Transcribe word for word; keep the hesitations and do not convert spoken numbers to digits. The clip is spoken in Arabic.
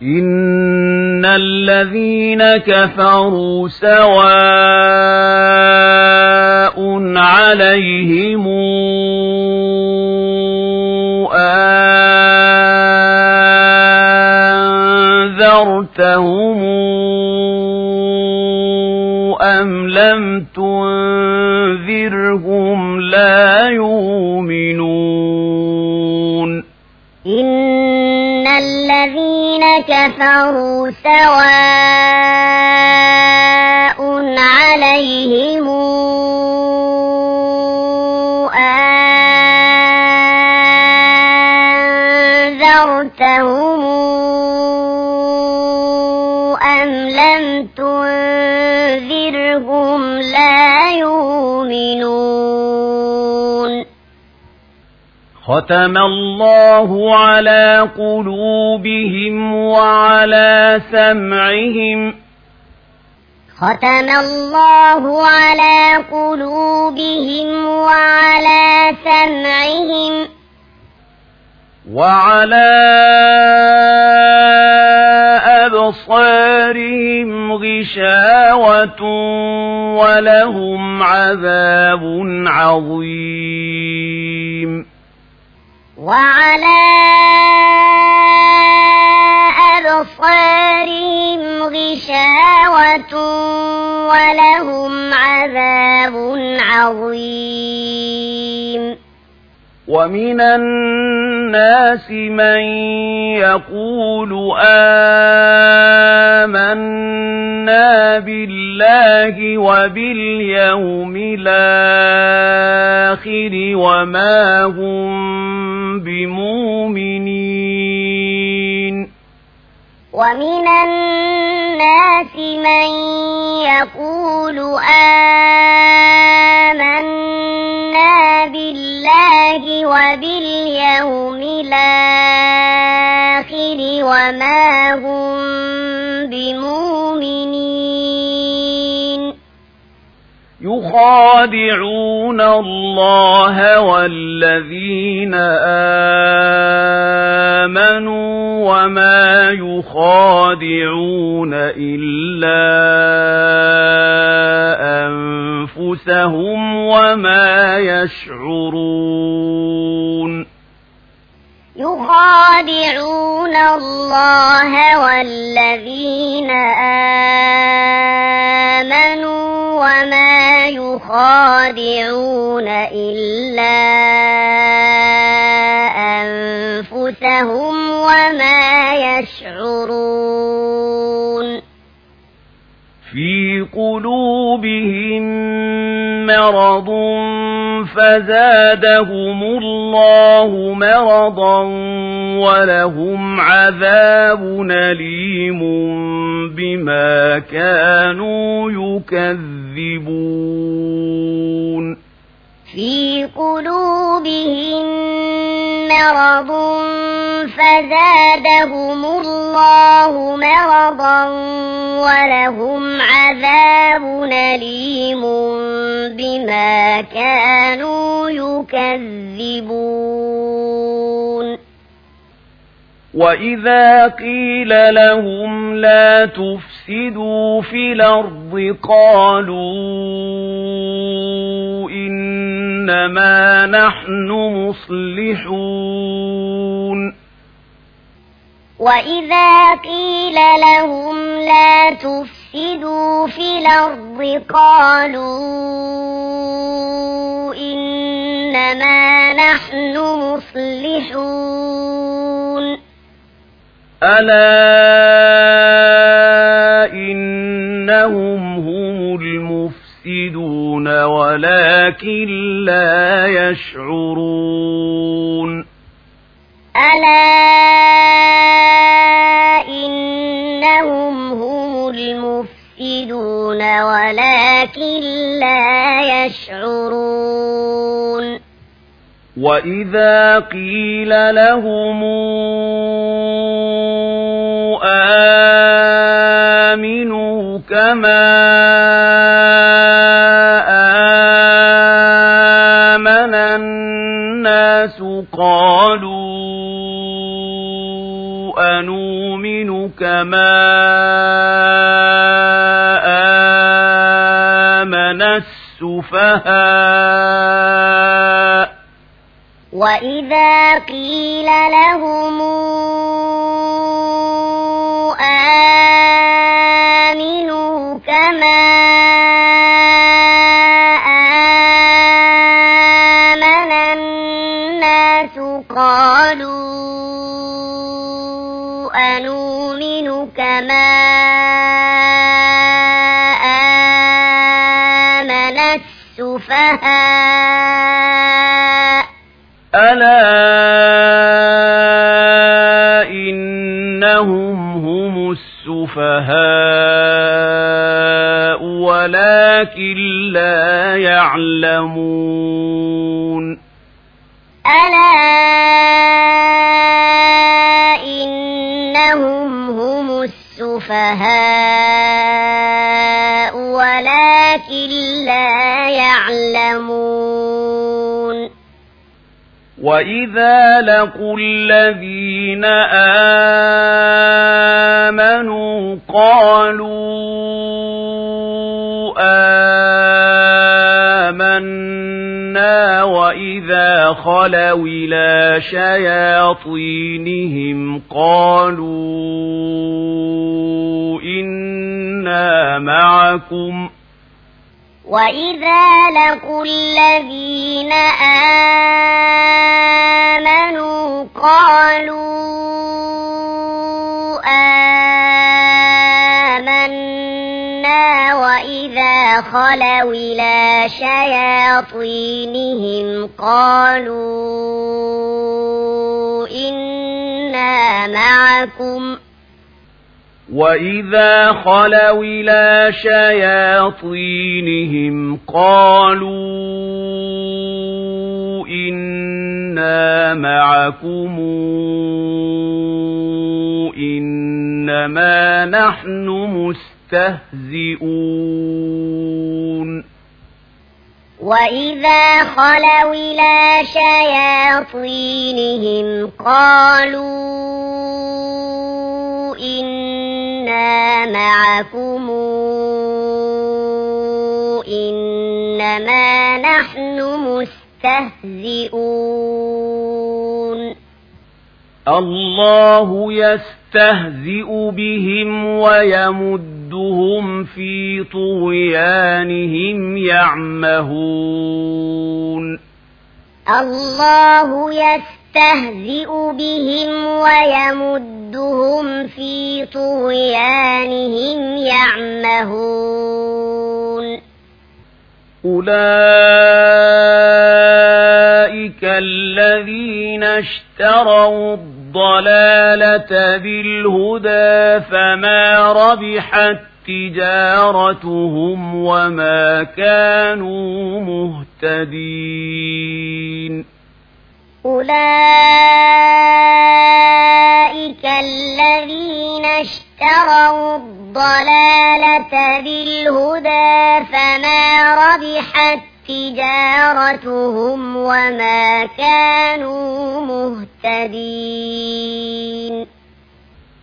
إن الذين كفروا سواء عليهم أنذرتهم أم لم تنذرهم لا يؤمنون إن الذين كفروا سواء عليهم أنذرتهم أم لم تنذرهم لا يؤمنون ختم الله على قلوبهم وعلى سمعهم ختم الله على قلوبهم وعلى سمعهم وعلى أبصارهم غشاوة ولهم عذاب عظيم وعلى أبصارهم غشاوة ولهم عذاب عظيم ومن الناس من يقول آمنا بالله وباليوم الآخر وما هم بمؤمنين ومن الناس من يقول آمنا بالله وباليوم الآخر وما هم بمؤمنين يخادعون الله والذين آمنوا وما يخادعون إلا أنفسهم وما يشعرون يخادعون الله والذين آمنوا وما يخادعون إلا أنفسهم وما يشعرون في قلوبهم مرض فزادهم الله مرضا ولهم عذاب أليم بما كانوا يكذبون في قلوبهم مرض فزادهم الله مرضا ولهم عذاب أليم بما كانوا يكذبون وإذا قيل لهم لا تفسدوا في الأرض قالوا إنما نحن مصلحون وإذا قيل لهم لا تفسدوا في الأرض قالوا إنما نحن مصلحون ألا إنهم هم المفسدون ولكن لا يشعرون ألا إنهم هم المفسدون ولكن لا يشعرون وإذا قيل لهم آمنوا كما آمن الناس قالوا أنؤمن أنؤمن كما آمن السفهاء وإذا قيل لهم آمنوا كما آمن الناس قالوا أنؤمن كما آمن السفهاء ألا إنهم هم السفهاء ولكن لا يعلمون ألا إنهم هم السفهاء ولكن لا يعلمون وإذا لقوا الذين آمنوا قالوا آمنا وإذا خلوا إلى شياطينهم قالوا إنا معكم وإذا لقوا الذين آمنوا قالوا آمنا وإذا خلوا إلى شياطينهم قالوا إنا معكم وإذا خلوا إلى شياطينهم قالوا إنا معكم إنما نحن مستهزئون وإذا خلوا إلى شياطينهم قالوا إنا معكم إنما نحن مستهزئون الله يستهزئ بهم ويمدهم في طغيانهم يعمهون الله يستهزئ بهم ويمدهم في طغيانهم يعمهون أولئك الذين اشتروا الضلالة بالهدى فما ربحت تجارتهم وما كانوا مهتدين أولئك الذين اشتروا الضلالة بالهدى فما ربحت تجارتهم وما كانوا مهتدين